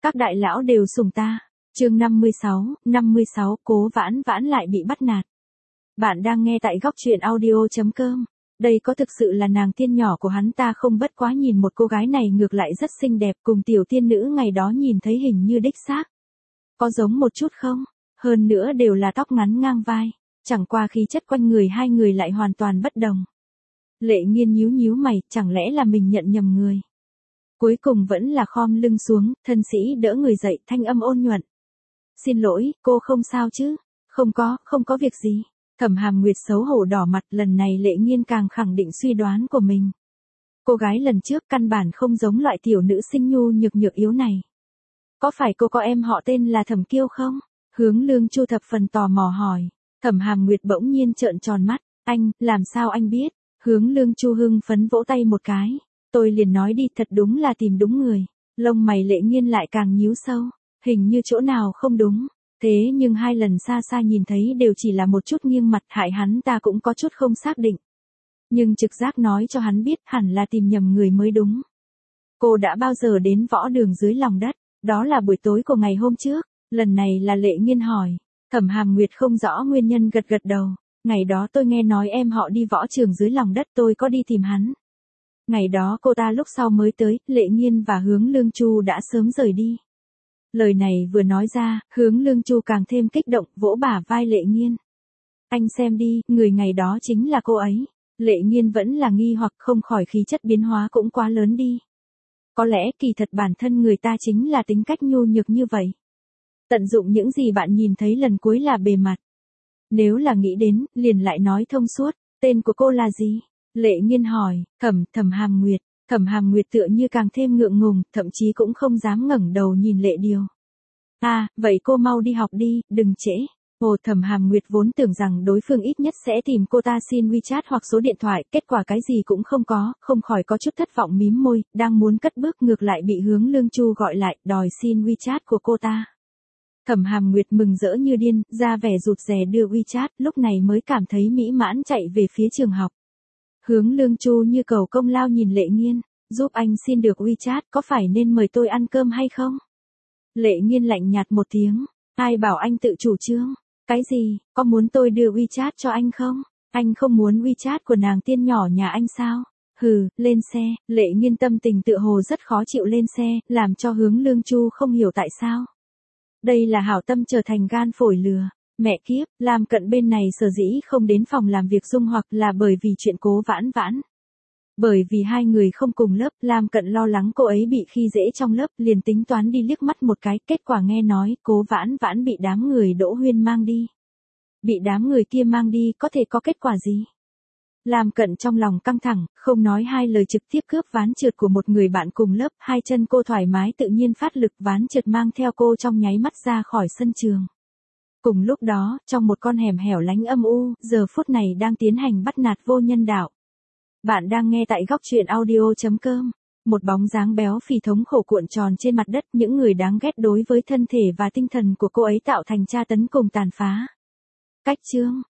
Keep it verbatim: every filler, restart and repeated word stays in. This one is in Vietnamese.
Các đại lão đều sủng ta. Chương năm mươi sáu, năm mươi sáu, Cố Vãn Vãn lại bị bắt nạt. Bạn đang nghe tại góc truyện audio chấm com. Đây có thực sự là nàng tiên nhỏ của hắn ta không? Bất quá nhìn một cô gái này ngược lại rất xinh đẹp, cùng tiểu tiên nữ ngày đó nhìn thấy hình như đích xác. Có giống một chút không? Hơn nữa đều là tóc ngắn ngang vai. Chẳng qua khí chất quanh người hai người lại hoàn toàn bất đồng. Lệ Nghiên nhíu nhíu mày, chẳng lẽ là mình nhận nhầm người? Cuối cùng vẫn là khom lưng xuống, thân sĩ đỡ người dậy, thanh âm ôn nhuận. Xin lỗi, cô không sao chứ? Không có, không có việc gì. Thẩm Hàm Nguyệt xấu hổ đỏ mặt, lần này Lệ Nghiên càng khẳng định suy đoán của mình. Cô gái lần trước căn bản không giống loại tiểu nữ sinh nhu nhược nhược yếu này. Có phải cô có em họ tên là Thẩm Kiêu không? Hướng Lương Chu thập phần tò mò hỏi. Thẩm Hàm Nguyệt bỗng nhiên trợn tròn mắt. Anh, làm sao anh biết? Hướng Lương Chu hưng phấn vỗ tay một cái. Tôi liền nói đi, thật đúng là tìm đúng người. Lông mày Lệ Nghiên lại càng nhíu sâu. Hình như chỗ nào không đúng. Thế nhưng hai lần xa xa nhìn thấy đều chỉ là một chút nghiêng mặt, hại hắn ta cũng có chút không xác định. Nhưng trực giác nói cho hắn biết hẳn là tìm nhầm người mới đúng. Cô đã bao giờ đến võ đường dưới lòng đất? Đó là buổi tối của ngày hôm trước. Lần này là Lệ Nghiên hỏi. Thẩm Hàm Nguyệt không rõ nguyên nhân gật gật đầu. Ngày đó tôi nghe nói em họ đi võ trường dưới lòng đất, tôi có đi tìm hắn. Ngày đó cô ta lúc sau mới tới, Lệ Nghiên và Hướng Lương Chu đã sớm rời đi. Lời này vừa nói ra, Hướng Lương Chu càng thêm kích động, vỗ bả vai Lệ Nghiên. Anh xem đi, người ngày đó chính là cô ấy. Lệ Nghiên vẫn là nghi hoặc, không khỏi khí chất biến hóa cũng quá lớn đi. Có lẽ kỳ thật bản thân người ta chính là tính cách nhu nhược như vậy. Tận dụng những gì bạn nhìn thấy lần cuối là bề mặt. Nếu là nghĩ đến, liền lại nói thông suốt. Tên của cô là gì? Lệ Nghiên hỏi. Thẩm, Thẩm Hàm Nguyệt. Thẩm Hàm Nguyệt tựa như càng thêm ngượng ngùng, thậm chí cũng không dám ngẩng đầu nhìn Lệ Điều. À, vậy cô mau đi học đi, đừng trễ. Ồ, Thẩm Hàm Nguyệt vốn tưởng rằng đối phương ít nhất sẽ tìm cô ta xin WeChat hoặc số điện thoại, kết quả cái gì cũng không có, không khỏi có chút thất vọng mím môi, đang muốn cất bước ngược lại bị Hướng Lương Chu gọi lại, đòi xin WeChat của cô ta. Thẩm Hàm Nguyệt mừng rỡ như điên, ra vẻ rụt rè đưa WeChat, lúc này mới cảm thấy mỹ mãn chạy về phía trường học. Hướng Lương Chu như cầu công lao nhìn Lệ Nghiên, giúp anh xin được WeChat, có phải nên mời tôi ăn cơm hay không? Lệ Nghiên lạnh nhạt một tiếng, ai bảo anh tự chủ trương? Cái gì, có muốn tôi đưa WeChat cho anh không? Anh không muốn WeChat của nàng tiên nhỏ nhà anh sao? Hừ, lên xe. Lệ Nghiên tâm tình tựa hồ rất khó chịu, lên xe, làm cho Hướng Lương Chu không hiểu tại sao. Đây là hảo tâm trở thành gan phổi lừa. Mẹ kiếp, Lam Cận bên này sở dĩ không đến phòng làm việc Dung hoặc là bởi vì chuyện Cố Vãn Vãn. Bởi vì hai người không cùng lớp, Lam Cận lo lắng cô ấy bị khi dễ trong lớp, liền tính toán đi liếc mắt một cái, kết quả nghe nói Cố Vãn Vãn bị đám người Đỗ Huyên mang đi. Bị đám người kia mang đi có thể có kết quả gì? Lam Cận trong lòng căng thẳng, không nói hai lời trực tiếp cướp ván trượt của một người bạn cùng lớp, hai chân cô thoải mái tự nhiên phát lực, ván trượt mang theo cô trong nháy mắt ra khỏi sân trường. Cùng lúc đó, trong một con hẻm hẻo lánh âm u, giờ phút này đang tiến hành bắt nạt vô nhân đạo. Bạn đang nghe tại góc truyện audio chấm com. Một bóng dáng béo phì thống khổ cuộn tròn trên mặt đất, những người đáng ghét đối với thân thể và tinh thần của cô ấy tạo thành tra tấn cùng tàn phá. Cách chương,